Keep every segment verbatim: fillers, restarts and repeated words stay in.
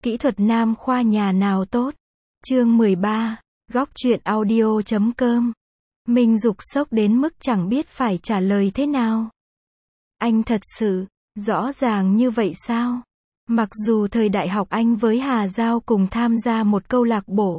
Kỹ thuật nam khoa nhà nào tốt? Chương mười ba, góc truyện audio chấm com. Minh Dục sốc đến mức chẳng biết phải trả lời thế nào. Anh thật sự, rõ ràng như vậy sao? Mặc dù thời đại học anh với Hà Giao cùng tham gia một câu lạc bộ.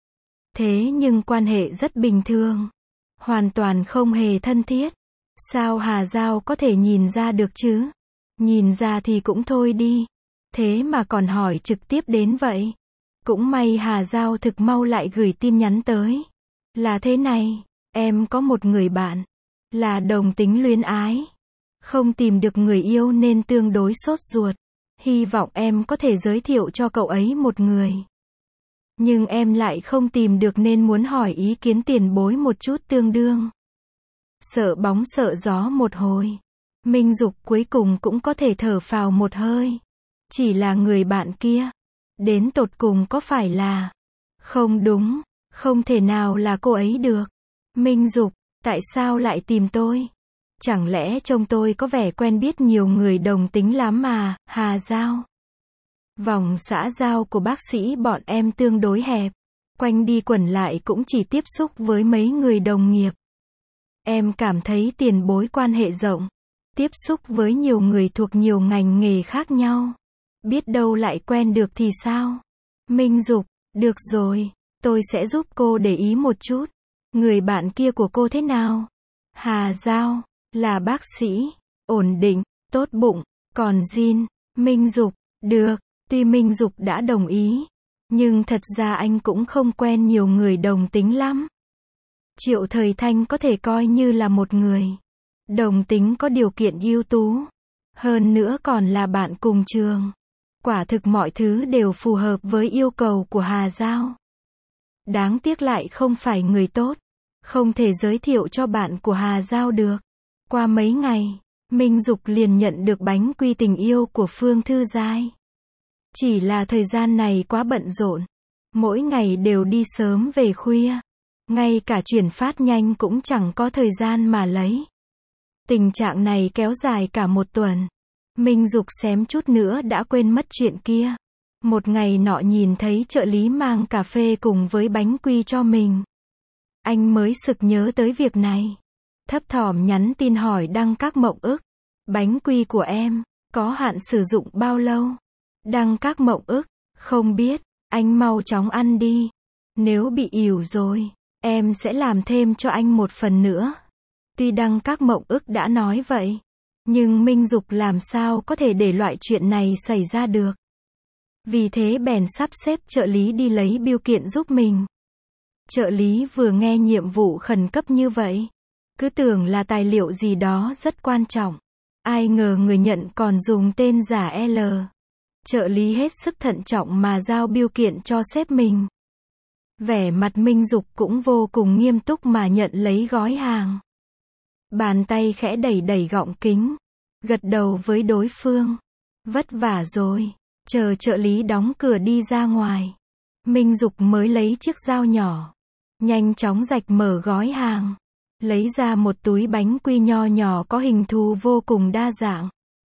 Thế nhưng quan hệ rất bình thường. Hoàn toàn không hề thân thiết. Sao Hà Giao có thể nhìn ra được chứ? Nhìn ra thì cũng thôi đi. Thế mà còn hỏi trực tiếp đến vậy. Cũng may Hà Giao thực mau lại gửi tin nhắn tới. Là thế này, em có một người bạn. Là đồng tính luyến ái. Không tìm được người yêu nên tương đối sốt ruột. Hy vọng em có thể giới thiệu cho cậu ấy một người. Nhưng em lại không tìm được nên muốn hỏi ý kiến tiền bối một chút tương đương. Sợ bóng sợ gió một hồi. Minh Dục cuối cùng cũng có thể thở phào một hơi. Chỉ là người bạn kia. Đến tột cùng có phải là... Không đúng, không thể nào là cô ấy được. Minh Dục, tại sao lại tìm tôi? Chẳng lẽ trông tôi có vẻ quen biết nhiều người đồng tính lắm mà, Hà Giao? Vòng xã giao của bác sĩ bọn em tương đối hẹp. Quanh đi quẩn lại cũng chỉ tiếp xúc với mấy người đồng nghiệp. Em cảm thấy tiền bối quan hệ rộng. Tiếp xúc với nhiều người thuộc nhiều ngành nghề khác nhau. Biết đâu lại quen được thì sao? Minh Dục, được rồi, tôi sẽ giúp cô để ý một chút. Người bạn kia của cô thế nào? Hà Giao, là bác sĩ, ổn định, tốt bụng, còn Jin, Minh Dục, được, tuy Minh Dục đã đồng ý, nhưng thật ra anh cũng không quen nhiều người đồng tính lắm. Triệu Thời Thanh có thể coi như là một người đồng tính có điều kiện ưu tú, hơn nữa còn là bạn cùng trường. Quả thực mọi thứ đều phù hợp với yêu cầu của Hà Giao. Đáng tiếc lại không phải người tốt, không thể giới thiệu cho bạn của Hà Giao được. Qua mấy ngày, Minh Dục liền nhận được bánh quy tình yêu của Phương Thư Giai. Chỉ là thời gian này quá bận rộn, mỗi ngày đều đi sớm về khuya, ngay cả chuyển phát nhanh cũng chẳng có thời gian mà lấy. Tình trạng này kéo dài cả một tuần. Minh Dục xém chút nữa đã quên mất chuyện kia. Một ngày nọ nhìn thấy trợ lý mang cà phê cùng với bánh quy cho mình. Anh mới sực nhớ tới việc này. Thấp thỏm nhắn tin hỏi Đăng Các Mộng Ức. Bánh quy của em, có hạn sử dụng bao lâu? Đăng Các Mộng Ức, không biết, anh mau chóng ăn đi. Nếu bị ỉu rồi, em sẽ làm thêm cho anh một phần nữa. Tuy Đăng Các Mộng Ức đã nói vậy, nhưng Minh Dục làm sao có thể để loại chuyện này xảy ra được. Vì thế bèn sắp xếp trợ lý đi lấy bưu kiện giúp mình. Trợ lý vừa nghe nhiệm vụ khẩn cấp như vậy, cứ tưởng là tài liệu gì đó rất quan trọng. Ai ngờ người nhận còn dùng tên giả L. Trợ lý hết sức thận trọng mà giao bưu kiện cho sếp mình. Vẻ mặt Minh Dục cũng vô cùng nghiêm túc mà nhận lấy gói hàng. Bàn tay khẽ đẩy đẩy gọng kính. Gật đầu với đối phương. Vất vả rồi. Chờ trợ lý đóng cửa đi ra ngoài. Minh Dục mới lấy chiếc dao nhỏ. Nhanh chóng rạch mở gói hàng. Lấy ra một túi bánh quy nho nhỏ có hình thù vô cùng đa dạng.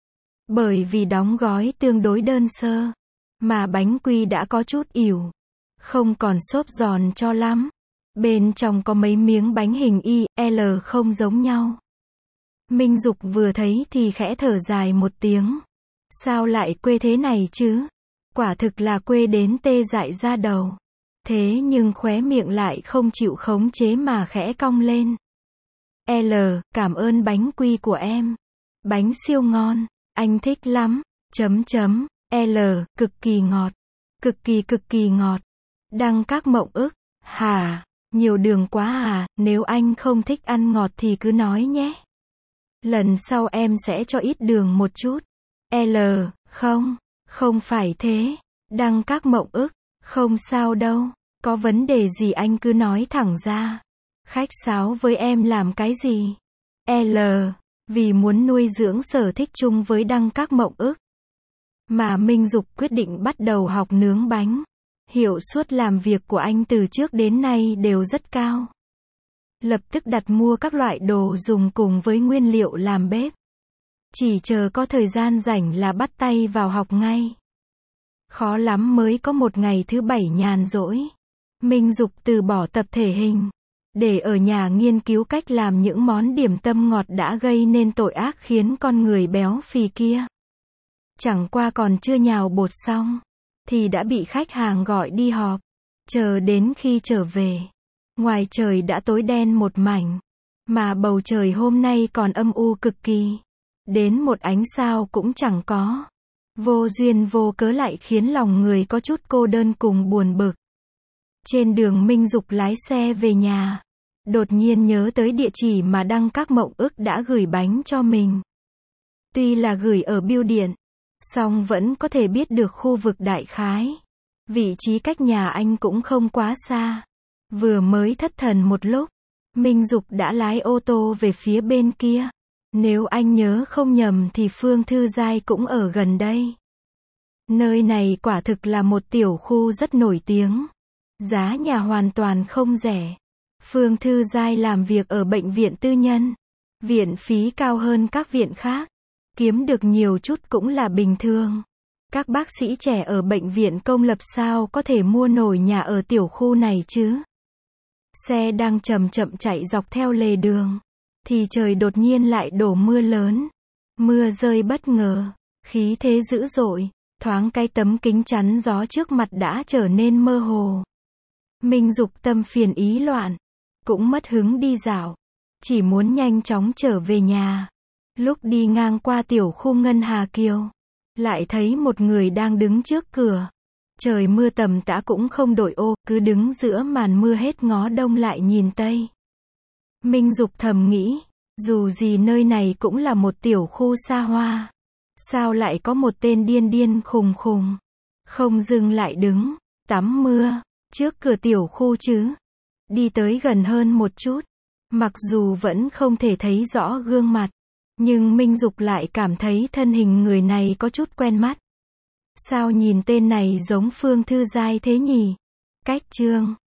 Bởi vì đóng gói tương đối đơn sơ, mà bánh quy đã có chút ỉu. Không còn xốp giòn cho lắm. Bên trong có mấy miếng bánh hình Y, L không giống nhau. Minh Dục vừa thấy thì khẽ thở dài một tiếng. Sao lại quê thế này chứ? Quả thực là quê đến tê dại da đầu. Thế nhưng khóe miệng lại không chịu khống chế mà khẽ cong lên. L, cảm ơn bánh quy của em. Bánh siêu ngon, anh thích lắm. Chấm chấm, L, cực kỳ ngọt. Cực kỳ cực kỳ ngọt. Đăng Các Mộng Ức, hả, nhiều đường quá à, nếu anh không thích ăn ngọt thì cứ nói nhé. Lần sau em sẽ cho ít đường một chút. L, không, không phải thế. Đăng Các Mộng Ức, không sao đâu, có vấn đề gì anh cứ nói thẳng ra. Khách sáo với em làm cái gì? L, vì muốn nuôi dưỡng sở thích chung với Đăng Các Mộng Ức, mà Minh Dục quyết định bắt đầu học nướng bánh. Hiệu suất làm việc của anh từ trước đến nay đều rất cao. Lập tức đặt mua các loại đồ dùng cùng với nguyên liệu làm bếp. Chỉ chờ có thời gian rảnh là bắt tay vào học ngay. Khó lắm mới có một ngày thứ bảy nhàn rỗi. Minh Dục từ bỏ tập thể hình, để ở nhà nghiên cứu cách làm những món điểm tâm ngọt đã gây nên tội ác khiến con người béo phì kia. Chẳng qua còn chưa nhào bột xong, thì đã bị khách hàng gọi đi họp. Chờ đến khi trở về, ngoài trời đã tối đen một mảnh, mà bầu trời hôm nay còn âm u cực kỳ. Đến một ánh sao cũng chẳng có. Vô duyên vô cớ lại khiến lòng người có chút cô đơn cùng buồn bực. Trên đường Minh Dục lái xe về nhà, đột nhiên nhớ tới địa chỉ mà Đăng Các Mộng Ức đã gửi bánh cho mình. Tuy là gửi ở bưu điện, song vẫn có thể biết được khu vực đại khái. Vị trí cách nhà anh cũng không quá xa. Vừa mới thất thần một lúc, Minh Dục đã lái ô tô về phía bên kia. Nếu anh nhớ không nhầm thì Phương Thư Giai cũng ở gần đây. Nơi này quả thực là một tiểu khu rất nổi tiếng. Giá nhà hoàn toàn không rẻ. Phương Thư Giai làm việc ở bệnh viện tư nhân. Viện phí cao hơn các viện khác. Kiếm được nhiều chút cũng là bình thường. Các bác sĩ trẻ ở bệnh viện công lập sao có thể mua nổi nhà ở tiểu khu này chứ? Xe đang chậm chậm chạy dọc theo lề đường, thì trời đột nhiên lại đổ mưa lớn. Mưa rơi bất ngờ, khí thế dữ dội, thoáng cái tấm kính chắn gió trước mặt đã trở nên mơ hồ. Minh Dục tâm phiền ý loạn, cũng mất hứng đi dạo, chỉ muốn nhanh chóng trở về nhà. Lúc đi ngang qua tiểu khu Ngân Hà Kiều, lại thấy một người đang đứng trước cửa. Trời mưa tầm tã cũng không đổi ô, cứ đứng giữa màn mưa hết ngó đông lại nhìn tây. Minh Dục thầm nghĩ, dù gì nơi này cũng là một tiểu khu xa hoa. Sao lại có một tên điên điên khùng khùng, không dừng lại đứng, tắm mưa, trước cửa tiểu khu chứ. Đi tới gần hơn một chút, mặc dù vẫn không thể thấy rõ gương mặt, nhưng Minh Dục lại cảm thấy thân hình người này có chút quen mắt. Sao nhìn tên này giống Phương Thư Giai thế nhỉ? Cách chương